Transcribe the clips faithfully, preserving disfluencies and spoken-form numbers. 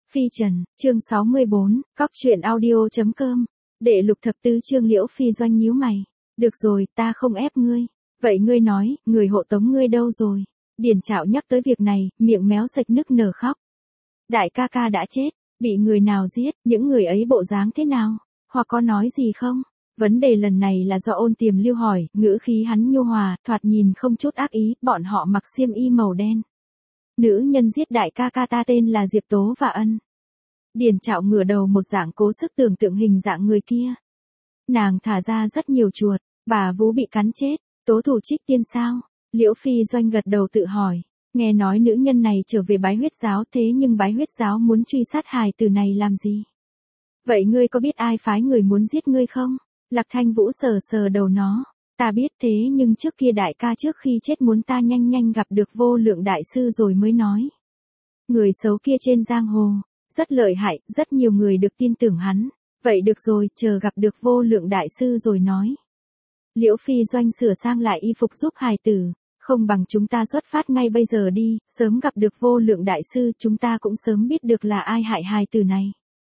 Phi Trần, chương sáu mươi bốn, cóc truyện audio.com. Đệ lục thập tứ chương. Liễu Phi Doanh nhíu mày. Được rồi, ta không ép ngươi. Vậy ngươi nói, người hộ tống ngươi đâu rồi? Điền Trạo nhắc tới việc này, miệng méo sạch nức nở khóc. Đại ca ca đã chết, bị người nào giết, những người ấy bộ dáng thế nào? Hoặc có nói gì không? Vấn đề lần này là do Ôn Tiềm Lưu hỏi, ngữ khí hắn nhu hòa, thoạt nhìn không chút ác ý, bọn họ mặc xiêm y màu đen. Nữ nhân giết đại ca ca ta tên là Diệp Tố và Ân. Điền Trạo ngửa đầu một dạng cố sức tưởng tượng hình dạng người kia. Nàng thả ra rất nhiều chuột, bà vú bị cắn chết, tố thủ trích tiên sao? Liễu Phi Doanh gật đầu tự hỏi, nghe nói nữ nhân này trở về Bái Huyết giáo, thế nhưng Bái Huyết giáo muốn truy sát hài tử này làm gì? Vậy ngươi có biết ai phái người muốn giết ngươi không? Lạc Thanh Vũ sờ sờ đầu nó. Ta biết, thế nhưng trước kia đại ca trước khi chết muốn ta nhanh nhanh gặp được Vô Lượng đại sư rồi mới nói. Người xấu kia trên giang hồ, rất lợi hại, rất nhiều người được tin tưởng hắn. Vậy được rồi, chờ gặp được Vô Lượng đại sư rồi nói. Liễu Phi Doanh sửa sang lại y phục giúp hài tử, không bằng chúng ta xuất phát ngay bây giờ đi, sớm gặp được Vô Lượng đại sư, chúng ta cũng sớm biết được là ai hại hài tử này.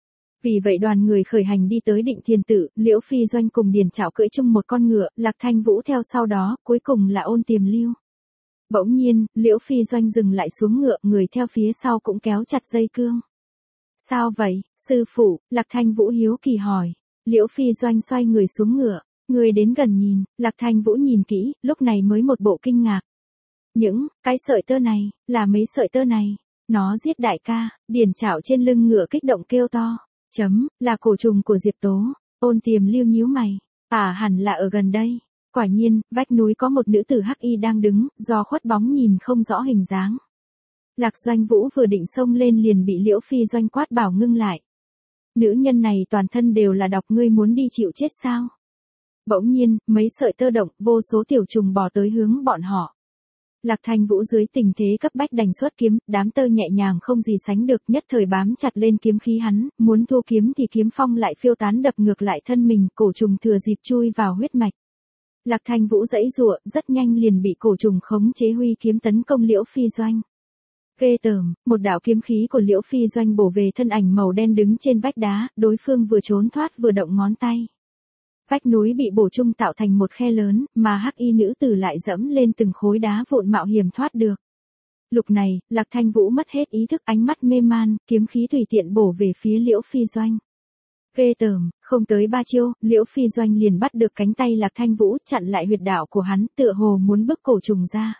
Vì vậy đoàn người khởi hành đi tới Định Thiền Tự, Liễu Phi Doanh cùng Điền Trạo cưỡi chung một con ngựa, Lạc Thanh Vũ theo sau đó, cuối cùng là Ôn Tiềm Lưu. Bỗng nhiên, Liễu Phi Doanh dừng lại xuống ngựa, người theo phía sau cũng kéo chặt dây cương. Sao vậy, sư phụ? Lạc Thanh Vũ hiếu kỳ hỏi. Liễu Phi Doanh xoay người xuống ngựa, người đến gần nhìn, Lạc Thanh Vũ nhìn kỹ, lúc này mới một bộ kinh ngạc. Những, cái sợi tơ này, là mấy sợi tơ này, nó giết đại ca. Điền Trạo trên lưng ngựa kích động kêu to. Chấm, là cổ trùng của Diệp Tố. Ôn Tiềm Lưu nhíu mày. À, hẳn là ở gần đây. Quả nhiên, vách núi có một nữ tử hắc y đang đứng, do khuất bóng nhìn không rõ hình dáng. Lạc Doanh Vũ vừa định xông lên liền bị Liễu Phi Doanh quát bảo ngưng lại. Nữ nhân này toàn thân đều là độc, ngươi muốn đi chịu chết sao? Bỗng nhiên, mấy sợi tơ động, vô số tiểu trùng bò tới hướng bọn họ. Lạc Thanh Vũ dưới tình thế cấp bách đành xuất kiếm, đám tơ nhẹ nhàng không gì sánh được, nhất thời bám chặt lên kiếm khí hắn, muốn thu kiếm thì kiếm phong lại phiêu tán đập ngược lại thân mình, cổ trùng thừa dịp chui vào huyết mạch. Lạc Thanh Vũ giãy giụa, rất nhanh liền bị cổ trùng khống chế huy kiếm tấn công Liễu Phi Doanh. Ghê tởm, một đạo kiếm khí của Liễu Phi Doanh bổ về thân ảnh màu đen đứng trên vách đá, đối phương vừa trốn thoát vừa động ngón tay. Vách núi bị bổ trung tạo thành một khe lớn, mà hắc y nữ tử lại dẫm lên từng khối đá vụn mạo hiểm thoát được. Lúc này, Lạc Thanh Vũ mất hết ý thức, ánh mắt mê man, kiếm khí tùy tiện bổ về phía Liễu Phi Doanh. Ghê tởm, không tới ba chiêu, Liễu Phi Doanh liền bắt được cánh tay Lạc Thanh Vũ, chặn lại huyệt đạo của hắn, tựa hồ muốn bức cổ trùng ra.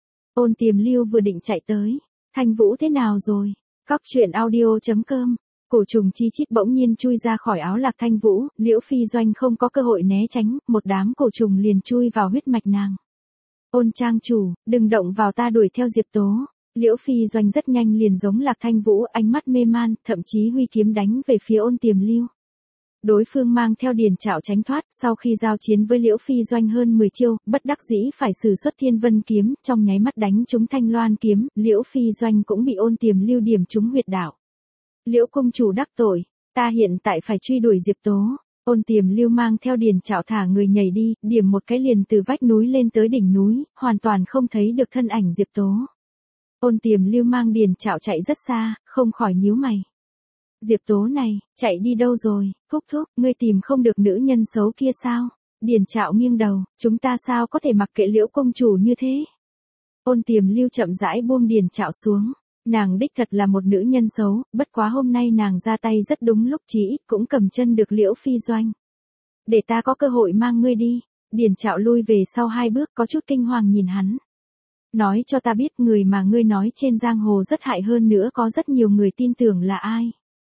Ôn Tiềm Lưu vừa định chạy tới. Thanh Vũ thế nào rồi? Cóc truyện audio.com. Cổ trùng chi chít bỗng nhiên chui ra khỏi áo Lạc Thanh Vũ, Liễu Phi Doanh không có cơ hội né tránh, một đám cổ trùng liền chui vào huyết mạch nàng. Ôn trang chủ, đừng động vào, ta đuổi theo Diệp Tố. Liễu Phi Doanh rất nhanh liền giống Lạc Thanh Vũ, ánh mắt mê man, thậm chí huy kiếm đánh về phía Ôn Tiềm Lưu. Đối phương mang theo Điền Trạo tránh thoát, sau khi giao chiến với Liễu Phi Doanh hơn mười chiêu, bất đắc dĩ phải sử xuất Thiên Vân kiếm, trong nháy mắt đánh trúng Thanh Loan kiếm, Liễu Phi Doanh cũng bị Ôn Tiềm Lưu điểm trúng huyệt đạo. Liễu công chủ đắc tội, ta hiện tại phải truy đuổi Diệp Tố. Ôn Tiềm Lưu mang theo Điền Trạo thả người nhảy đi, điểm một cái liền từ vách núi lên tới đỉnh núi, hoàn toàn không thấy được thân ảnh Diệp Tố. Ôn Tiềm Lưu mang Điền Trạo chạy rất xa, không khỏi nhíu mày. Diệp Tố này, chạy đi đâu rồi? Thúc thúc, ngươi tìm không được nữ nhân xấu kia sao? Điền Trạo nghiêng đầu, chúng ta sao có thể mặc kệ Liễu công chủ như thế? Ôn Tiềm Lưu chậm rãi buông Điền Trạo xuống. Nàng đích thật là một nữ nhân xấu, bất quá hôm nay nàng ra tay rất đúng lúc, chí ít cũng cầm chân được Liễu Phi Doanh. Để ta có cơ hội mang ngươi đi. Điền Trạo lui về sau hai bước, có chút kinh hoàng nhìn hắn. Nói cho ta biết người mà ngươi nói trên giang hồ rất hại, hơn nữa có rất nhiều người tin tưởng là ai.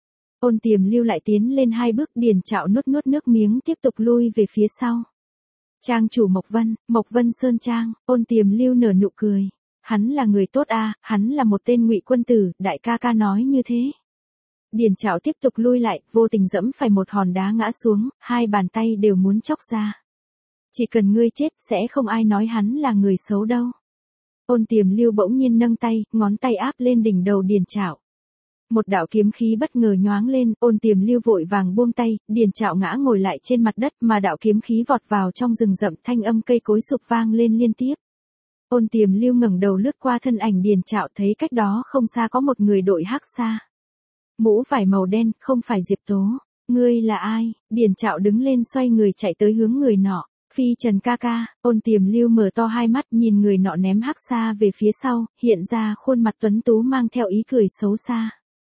Ôn Tiềm Lưu lại tiến lên hai bước, Điền Trạo nuốt nuốt nước miếng tiếp tục lui về phía sau. Trang chủ Mộc Vân, Mộc Vân Sơn Trang. Ôn Tiềm Lưu nở nụ cười. Hắn là người tốt a, à, hắn là một tên ngụy quân tử, đại ca ca nói như thế. Điền Trạo tiếp tục lui lại, vô tình dẫm phải một hòn đá ngã xuống, hai bàn tay đều muốn chóc ra. Chỉ cần ngươi chết, sẽ không ai nói hắn là người xấu đâu. Ôn Tiềm Lưu bỗng nhiên nâng tay, ngón tay áp lên đỉnh đầu Điền Trạo. Một đạo kiếm khí bất ngờ nhoáng lên, Ôn Tiềm Lưu vội vàng buông tay, Điền Trạo ngã ngồi lại trên mặt đất, mà đạo kiếm khí vọt vào trong rừng rậm, thanh âm cây cối sụp vang lên liên tiếp. Ôn Tiềm Lưu ngẩng đầu lướt qua thân ảnh Điền Trạo, thấy cách đó không xa có một người đội hắc xa. Mũ vải màu đen, không phải Diệp Tố. Ngươi là ai? Điền Trạo đứng lên xoay người chạy tới hướng người nọ. Phi Trần ca ca. Ôn Tiềm Lưu mở to hai mắt nhìn người nọ ném hắc xa về phía sau, hiện ra khuôn mặt tuấn tú mang theo ý cười xấu xa.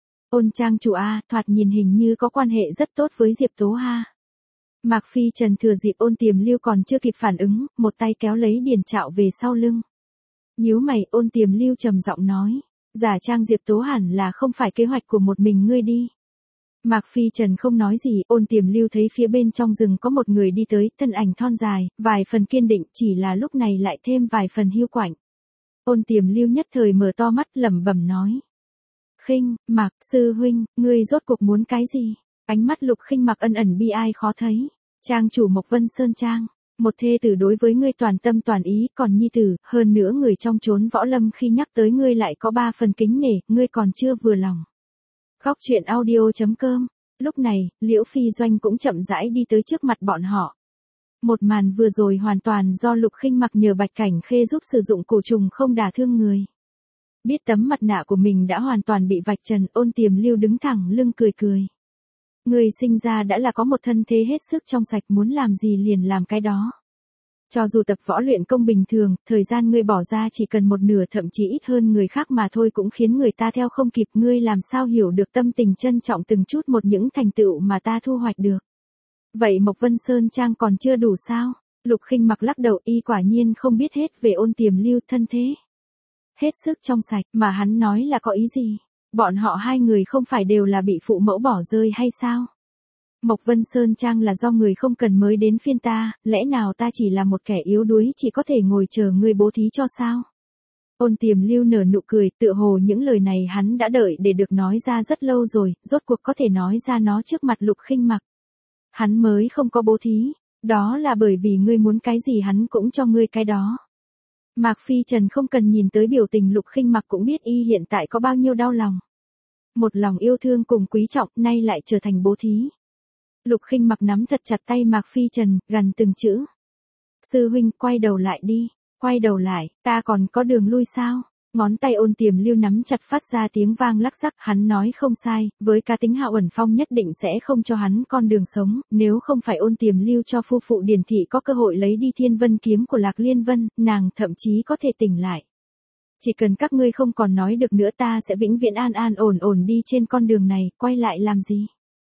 Ôn trang chủ a, thoạt nhìn hình như có quan hệ rất tốt với Diệp Tố ha. Mạc Phi Trần thừa dịp Ôn Tiềm Lưu còn chưa kịp phản ứng, một tay kéo lấy Điền Trạo về sau lưng. Nhíu mày, Ôn Tiềm Lưu trầm giọng nói, giả trang Diệp Tố hẳn là không phải kế hoạch của một mình ngươi đi. Mạc Phi Trần không nói gì, Ôn Tiềm Lưu thấy phía bên trong rừng có một người đi tới, thân ảnh thon dài, vài phần kiên định, chỉ là lúc này lại thêm vài phần hiu quạnh. Ôn Tiềm Lưu nhất thời mở to mắt lẩm bẩm nói. Khinh, Mạc, sư huynh, ngươi rốt cuộc muốn cái gì? Ánh mắt Lục Khinh Mặc ân ẩn bi ai khó thấy. Trang chủ Mộc Vân Sơn Trang, một thê tử đối với ngươi toàn tâm toàn ý, còn nhi tử, hơn nữa người trong chốn võ lâm khi nhắc tới ngươi lại có ba phần kính nể, ngươi còn chưa vừa lòng. Góc truyện audio chấm com. Lúc này, Liễu Phi Doanh cũng chậm rãi đi tới trước mặt bọn họ. Một màn vừa rồi hoàn toàn do Lục Khinh Mặc nhờ Bạch Cảnh Khê giúp sử dụng cổ trùng không đả thương người. Biết tấm mặt nạ của mình đã hoàn toàn bị vạch trần, Ôn Tiềm Lưu đứng thẳng lưng cười cười. Người sinh ra đã là có một thân thế hết sức trong sạch, muốn làm gì liền làm cái đó. Cho dù tập võ luyện công bình thường, thời gian ngươi bỏ ra chỉ cần một nửa thậm chí ít hơn người khác mà thôi cũng khiến người ta theo không kịp, ngươi làm sao hiểu được tâm tình trân trọng từng chút một những thành tựu mà ta thu hoạch được. Vậy Mộc Vân Sơn Trang còn chưa đủ sao? Lục Khinh Mặc lắc đầu, y quả nhiên không biết hết về Ôn Tiềm Lưu thân thế. Hết sức trong sạch, mà hắn nói là có ý gì? Bọn họ hai người không phải đều là bị phụ mẫu bỏ rơi hay sao? Mộc Vân Sơn Trang là do người không cần mới đến phiên ta, lẽ nào ta chỉ là một kẻ yếu đuối chỉ có thể ngồi chờ ngươi bố thí cho sao? Ôn Tiềm Lưu nở nụ cười, tựa hồ những lời này hắn đã đợi để được nói ra rất lâu rồi, rốt cuộc có thể nói ra nó trước mặt Lục Khinh Mặc. Hắn mới không có bố thí, đó là bởi vì ngươi muốn cái gì hắn cũng cho ngươi cái đó. Mạc Phi Trần không cần nhìn tới biểu tình Lục Khinh Mặc cũng biết y hiện tại có bao nhiêu đau lòng. Một lòng yêu thương cùng quý trọng, nay lại trở thành bố thí. Lục Khinh Mặc nắm thật chặt tay Mạc Phi Trần, gằn từng chữ. Sư huynh, quay đầu lại đi, quay đầu lại, ta còn có đường lui sao? Ngón tay Ôn Tiềm Lưu nắm chặt phát ra tiếng vang lắc rắc, hắn nói không sai, với cá tính Hạo Uẩn Phong nhất định sẽ không cho hắn con đường sống, nếu không phải Ôn Tiềm Lưu cho phu phụ Điền thị có cơ hội lấy đi Thiên Vân kiếm của Lạc Liên Vân, nàng thậm chí có thể tỉnh lại. Chỉ cần các ngươi không còn nói được nữa ta sẽ vĩnh viễn an an ổn ổn đi trên con đường này, quay lại làm gì?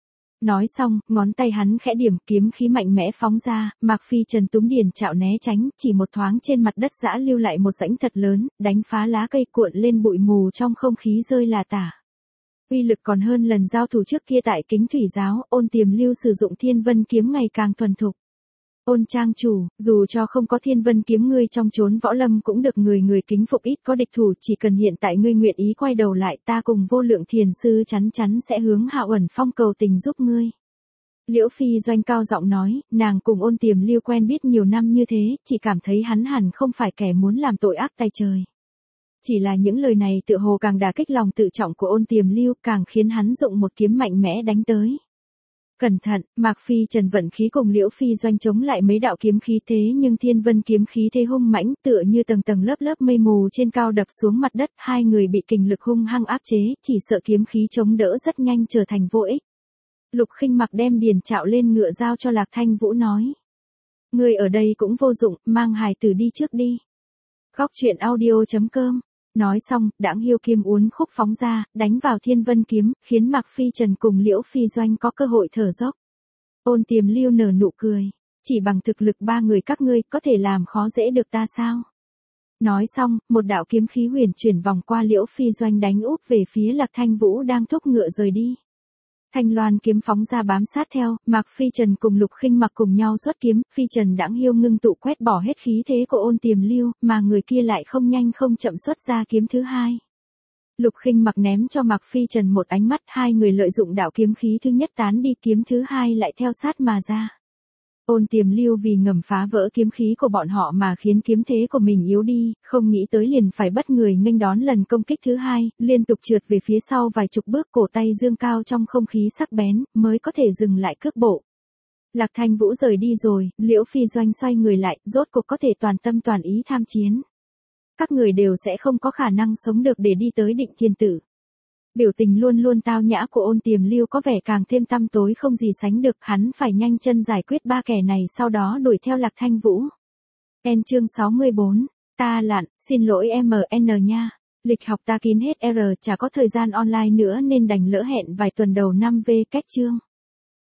Nói xong, ngón tay hắn khẽ điểm, kiếm khí mạnh mẽ phóng ra, Mạc Phi Trần túm Điền Trạo né tránh, chỉ một thoáng trên mặt đất giã lưu lại một rãnh thật lớn, đánh phá lá cây cuộn lên bụi mù trong không khí rơi là tả. Uy lực còn hơn lần giao thủ trước kia tại Kính Thủy Giáo, Ôn Tiềm Lưu sử dụng Thiên Vân kiếm ngày càng thuần thục. Ôn trang chủ, dù cho không có Thiên Vân kiếm ngươi trong chốn võ lâm cũng được người người kính phục, ít có địch thủ, chỉ cần hiện tại ngươi nguyện ý quay đầu lại, ta cùng Vô Lượng Thiền sư chắn chắn sẽ hướng Hạo Uẩn Phong cầu tình giúp ngươi. Liễu Phi Doanh cao giọng nói, nàng cùng Ôn Tiềm Lưu quen biết nhiều năm như thế, chỉ cảm thấy hắn hẳn không phải kẻ muốn làm tội ác tay trời. Chỉ là những lời này tựa hồ càng đả kích lòng tự trọng của Ôn Tiềm Lưu, càng khiến hắn dụng một kiếm mạnh mẽ đánh tới. Cẩn thận, Mạc Phi Trần vận khí cùng Liễu Phi Doanh chống lại mấy đạo kiếm khí thế nhưng Thiên Vân kiếm khí thế hung mãnh tựa như tầng tầng lớp lớp mây mù trên cao đập xuống mặt đất, hai người bị kình lực hung hăng áp chế, chỉ sợ kiếm khí chống đỡ rất nhanh trở thành vô ích. Lục Khinh Mặc đem Điền Trạo lên ngựa giao cho Lạc Thanh Vũ nói. Người ở đây cũng vô dụng, mang hài tử đi trước đi. Góc truyện audio chấm com. Nói xong, đãng hiêu kiếm uốn khúc phóng ra, đánh vào Thiên Vân kiếm, khiến Mạc Phi Trần cùng Liễu Phi Doanh có cơ hội thở dốc. Ôn Tiềm Lưu nở nụ cười, chỉ bằng thực lực ba người các ngươi có thể làm khó dễ được ta sao? Nói xong, một đạo kiếm khí huyền chuyển vòng qua Liễu Phi Doanh đánh úp về phía Lạc Thanh Vũ đang thúc ngựa rời đi. Thanh Loan kiếm phóng ra bám sát theo, Mạc Phi Trần cùng Lục Khinh Mặc cùng nhau xuất kiếm, Phi Trần đãng hiêu ngưng tụ quét bỏ hết khí thế của Ôn Tiềm Lưu, mà người kia lại không nhanh không chậm xuất ra kiếm thứ hai. Lục Khinh Mặc ném cho Mạc Phi Trần một ánh mắt, hai người lợi dụng đạo kiếm khí thứ nhất tán đi, kiếm thứ hai lại theo sát mà ra. Ôn Tiềm Lưu vì ngầm phá vỡ kiếm khí của bọn họ mà khiến kiếm thế của mình yếu đi, không nghĩ tới liền phải bất người nghênh đón lần công kích thứ hai, liên tục trượt về phía sau vài chục bước, cổ tay dương cao trong không khí sắc bén, mới có thể dừng lại cước bộ. Lạc Thanh Vũ rời đi rồi, Liễu Phi Doanh xoay người lại, rốt cuộc có thể toàn tâm toàn ý tham chiến. Các người đều sẽ không có khả năng sống được để đi tới Định Thiên Tử. Biểu tình luôn luôn tao nhã của Ôn Tiềm Lưu có vẻ càng thêm tăm tối không gì sánh được, hắn phải nhanh chân giải quyết ba kẻ này sau đó đuổi theo Lạc Thanh Vũ. En chương sáu mươi bốn, ta lặn, xin lỗi em en nha. Lịch học ta kín hết R, chả có thời gian online nữa nên đành lỡ hẹn vài tuần đầu năm về cách chương.